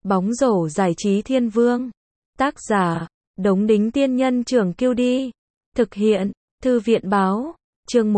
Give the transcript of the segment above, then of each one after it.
Bóng rổ giải trí thiên vương. Tác giả, Đống Đính Tiên Nhân Trưởng Kiêu Đi. Thực hiện, Thư viện Báo. Chương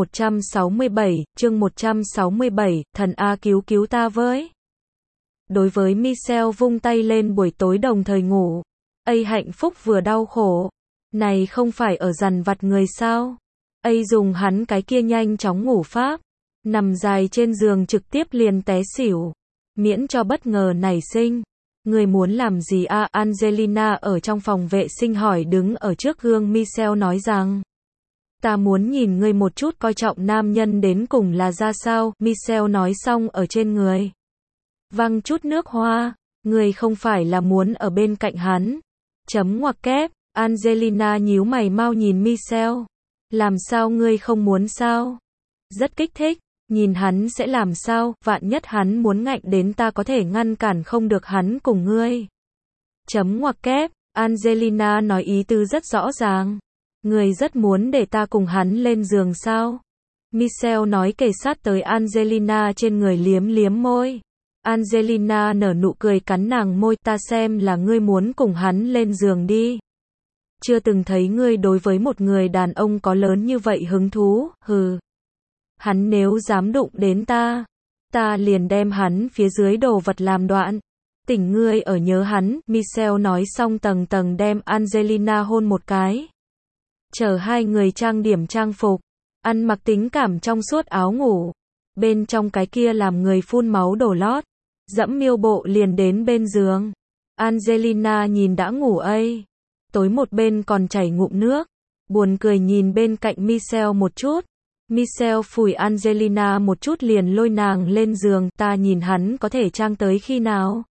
167, thần A cứu cứu ta với. Đối với Michelle vung tay lên buổi tối đồng thời ngủ. Hạnh phúc vừa đau khổ. Này không phải ở dằn vặt người sao? Dùng hắn cái kia nhanh chóng ngủ pháp. Nằm dài trên giường trực tiếp liền té xỉu. Miễn cho bất ngờ nảy sinh. Người muốn làm gì à? Angelina ở trong phòng vệ sinh hỏi đứng ở trước gương. Michelle nói rằng, ta muốn nhìn ngươi một chút coi trọng nam nhân đến cùng là ra sao. Michelle nói xong ở trên người văng chút nước hoa. Ngươi không phải là muốn ở bên cạnh hắn. Chấm ngoặc kép. Angelina nhíu mày mau nhìn Michelle. Làm sao ngươi không muốn sao? Rất kích thích. Nhìn hắn sẽ làm sao, vạn nhất hắn muốn ngạnh đến ta có thể ngăn cản không được hắn cùng ngươi. Chấm ngoặc kép. Angelina nói ý tứ rất rõ ràng. Ngươi rất muốn để ta cùng hắn lên giường sao? Michelle nói kề sát tới Angelina trên người liếm liếm môi. Angelina nở nụ cười cắn nàng môi. Ta xem là ngươi muốn cùng hắn lên giường đi. Chưa từng thấy ngươi đối với một người đàn ông có lớn như vậy hứng thú, hừ. Hắn nếu dám đụng đến ta liền đem hắn phía dưới đồ vật làm đoạn. Tỉnh ngươi ở nhớ hắn. Michelle nói xong tầng tầng đem Angelina hôn một cái. Chờ hai người trang điểm trang phục, ăn mặc tính cảm trong suốt áo ngủ. Bên trong cái kia làm người phun máu đổ lót. Dẫm miêu bộ liền đến bên giường. Angelina nhìn đã ngủ tối một bên còn chảy ngụm nước. Buồn cười nhìn bên cạnh Michelle một chút. Michelle phủi Angelina một chút liền lôi nàng lên giường. Ta nhìn hắn có thể trang tới khi nào.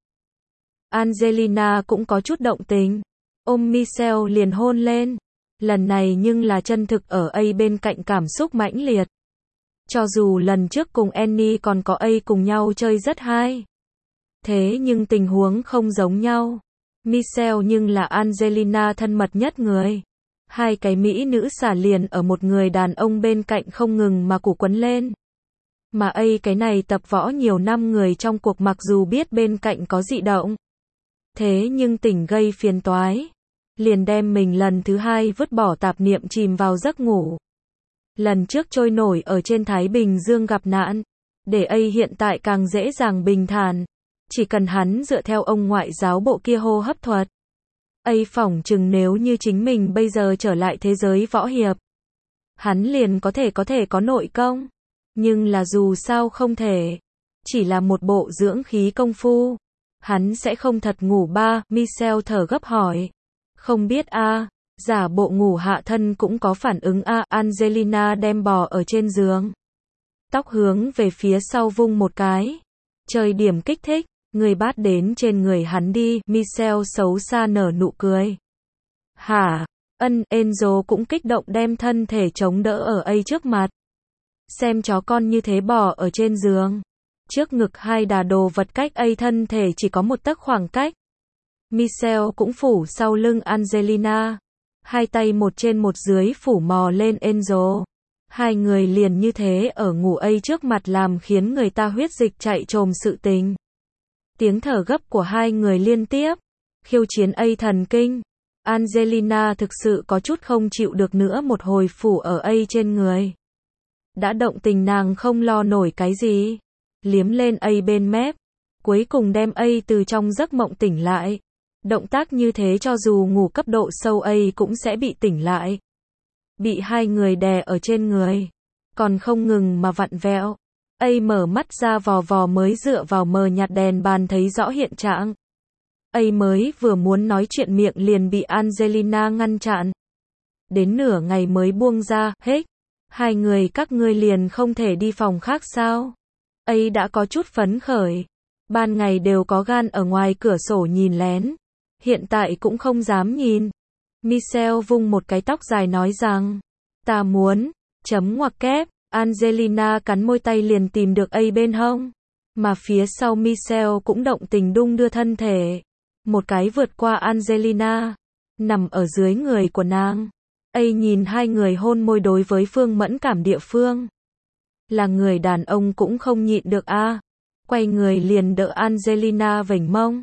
Angelina cũng có chút động tình. Ôm Michelle liền hôn lên. Lần này nhưng là chân thực ở bên cạnh cảm xúc mãnh liệt. Cho dù lần trước cùng Annie còn có cùng nhau chơi rất hay. Thế nhưng tình huống không giống nhau. Michelle nhưng là Angelina thân mật nhất người. Hai cái mỹ nữ xả liền ở một người đàn ông bên cạnh không ngừng mà củ quấn lên. Mà cái này tập võ nhiều năm người trong cuộc mặc dù biết bên cạnh có dị động. Thế nhưng tỉnh gây phiền toái. Liền đem mình lần thứ hai vứt bỏ tạp niệm chìm vào giấc ngủ. Lần trước trôi nổi ở trên Thái Bình Dương gặp nạn. Để hiện tại càng dễ dàng bình thản. Chỉ cần hắn dựa theo ông ngoại giáo bộ kia hô hấp thuật. Phỏng chừng nếu như chính mình bây giờ trở lại thế giới võ hiệp. Hắn liền có thể có nội công. Nhưng là dù sao không thể. Chỉ là một bộ dưỡng khí công phu. Hắn sẽ không thật ngủ ba. Michelle thở gấp hỏi. Không biết giả bộ ngủ hạ thân cũng có phản ứng Angelina đem bò ở trên giường. Tóc hướng về phía sau vung một cái. Chơi điểm kích thích. Người bắt đến trên người hắn đi. Michelle xấu xa nở nụ cười. Hả? Enzo cũng kích động đem thân thể chống đỡ ở trước mặt. Xem chó con như thế bò ở trên giường. Trước ngực hai đà đồ vật cách thân thể chỉ có một tấc khoảng cách. Michelle cũng phủ sau lưng Angelina. Hai tay một trên một dưới phủ mò lên Enzo. Hai người liền như thế ở ngủ trước mặt làm khiến người ta huyết dịch chạy trồm sự tình. Tiếng thở gấp của hai người liên tiếp. Khiêu chiến thần kinh. Angelina thực sự có chút không chịu được nữa một hồi phủ ở trên người. Đã động tình nàng không lo nổi cái gì. Liếm lên bên mép. Cuối cùng đem từ trong giấc mộng tỉnh lại. Động tác như thế cho dù ngủ cấp độ sâu cũng sẽ bị tỉnh lại. Bị hai người đè ở trên người. Còn không ngừng mà vặn vẹo. Mở mắt ra vò vò mới dựa vào mờ nhạt đèn bàn thấy rõ hiện trạng. Mới vừa muốn nói chuyện miệng liền bị Angelina ngăn chặn. Đến nửa ngày mới buông ra. Hếch, hai người các ngươi liền không thể đi phòng khác sao? Đã có chút phấn khởi. Ban ngày đều có gan ở ngoài cửa sổ nhìn lén. Hiện tại cũng không dám nhìn. Michelle vung một cái tóc dài nói rằng, ta muốn, chấm ngoặc kép. Angelina cắn môi tay liền tìm được bên hông. Mà phía sau Michelle cũng động tình đung đưa thân thể. Một cái vượt qua Angelina. Nằm ở dưới người của nàng. Nhìn hai người hôn môi đối với phương mẫn cảm địa phương. Là người đàn ông cũng không nhịn được Quay người liền đỡ Angelina vểnh mông.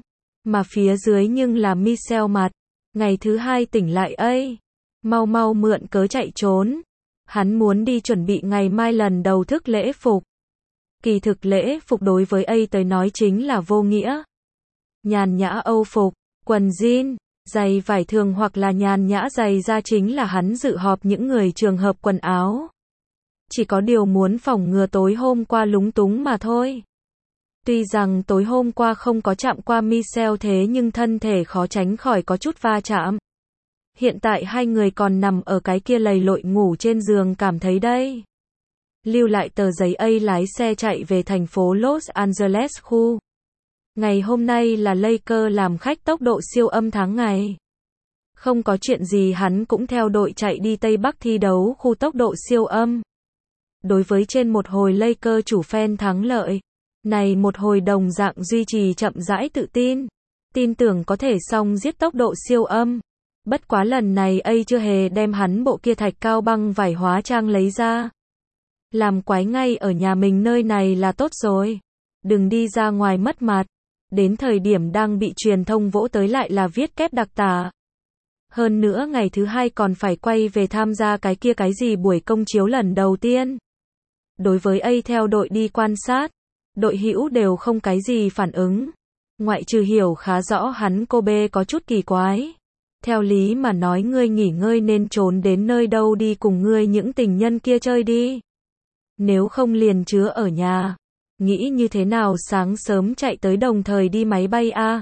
Mà phía dưới nhưng là Michelle mặt. Ngày thứ hai tỉnh lại ấy. Mau mau mượn cớ chạy trốn. Hắn muốn đi chuẩn bị ngày mai lần đầu thức lễ phục. Kỳ thực lễ phục đối với A tới nói chính là vô nghĩa. Nhàn nhã Âu phục, quần jean, giày vải thường hoặc là nhàn nhã giày da chính là hắn dự họp những người trường hợp quần áo. Chỉ có điều muốn phòng ngừa tối hôm qua lúng túng mà thôi. Tuy rằng tối hôm qua không có chạm qua Michelle thế nhưng thân thể khó tránh khỏi có chút va chạm. Hiện tại hai người còn nằm ở cái kia lầy lội ngủ trên giường cảm thấy đây. Lưu lại tờ giấy A lái xe chạy về thành phố Los Angeles khu. Ngày hôm nay là Lakers làm khách tốc độ siêu âm tháng ngày. Không có chuyện gì hắn cũng theo đội chạy đi Tây Bắc thi đấu khu tốc độ siêu âm. Đối với trên một hồi Lakers chủ fan thắng lợi. Này một hồi đồng dạng duy trì chậm rãi tự tin. Tin tưởng có thể xong giết tốc độ siêu âm. Bất quá lần này A chưa hề đem hắn bộ kia thạch cao băng vải hóa trang lấy ra. Làm quái ngay ở nhà mình nơi này là tốt rồi. Đừng đi ra ngoài mất mặt. Đến thời điểm đang bị truyền thông vỗ tới lại là viết kép đặc tả. Hơn nữa ngày thứ hai còn phải quay về tham gia cái kia cái gì buổi công chiếu lần đầu tiên. Đối với A theo đội đi quan sát, đội hữu đều không cái gì phản ứng. Ngoại trừ hiểu khá rõ hắn Kobe có chút kỳ quái. Theo lý mà nói ngươi nghỉ ngơi nên trốn đến nơi đâu đi cùng ngươi những tình nhân kia chơi đi. Nếu không liền chứa ở nhà. Nghĩ như thế nào sáng sớm chạy tới đồng thời đi máy bay a?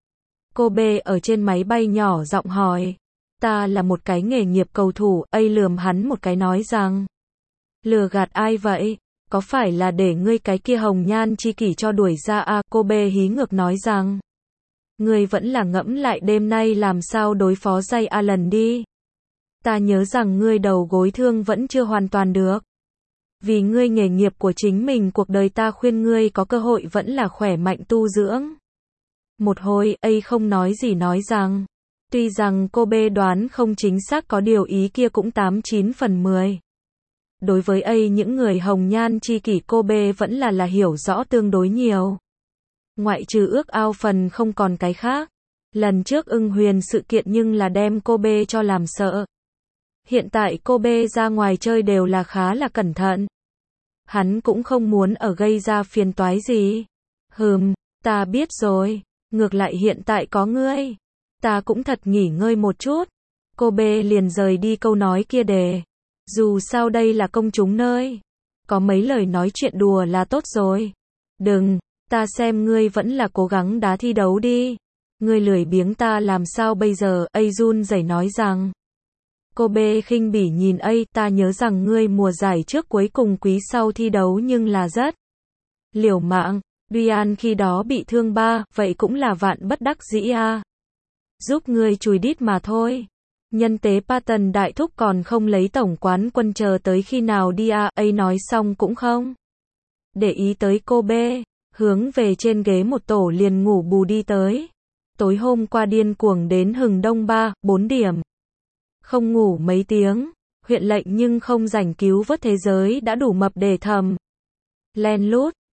Kobe ở trên máy bay nhỏ giọng hỏi. Ta là một cái nghề nghiệp cầu thủ, A lườm hắn một cái nói rằng. Lừa gạt ai vậy? Có phải là để ngươi cái kia hồng nhan chi kỷ cho đuổi ra a? Kobe hí ngược nói rằng. Ngươi vẫn là ngẫm lại đêm nay làm sao đối phó Jay Allen đi. Ta nhớ rằng ngươi đầu gối thương vẫn chưa hoàn toàn được. Vì ngươi nghề nghiệp của chính mình cuộc đời ta khuyên ngươi có cơ hội vẫn là khỏe mạnh tu dưỡng. Một hồi, A không nói gì nói rằng. Tuy rằng Kobe đoán không chính xác có điều ý kia cũng 89 phần 10. Đối với A những người hồng nhan chi kỷ Kobe vẫn là hiểu rõ tương đối nhiều. Ngoại trừ ước ao phần không còn cái khác. Lần trước ưng huyền sự kiện nhưng là đem Kobe cho làm sợ. Hiện tại Kobe ra ngoài chơi đều là khá là cẩn thận. Hắn cũng không muốn ở gây ra phiền toái gì. Ta biết rồi. Ngược lại hiện tại có ngươi. Ta cũng thật nghỉ ngơi một chút. Kobe liền rời đi câu nói kia đề. Dù sao đây là công chúng nơi. Có mấy lời nói chuyện đùa là tốt rồi. Đừng, ta xem ngươi vẫn là cố gắng đá thi đấu đi. Ngươi lười biếng ta làm sao bây giờ? A run rẩy nói rằng. Kobe khinh bỉ nhìn A, ta nhớ rằng ngươi mùa giải trước cuối cùng quý sau thi đấu nhưng là rất liều mạng. Ryan khi đó bị thương 3, vậy cũng là vạn bất đắc dĩ a. Giúp ngươi chùi đít mà thôi. Nhân tế Patton đại thúc còn không lấy tổng quán quân chờ tới khi nào đi a? A nói xong cũng không để ý tới Kobe, hướng về trên ghế một tổ liền ngủ bù đi tới. Tối hôm qua điên cuồng đến hừng đông 3-4 điểm. Không ngủ mấy tiếng, huyện lệnh nhưng không rảnh cứu vớt thế giới đã đủ mập để thầm. Len lút,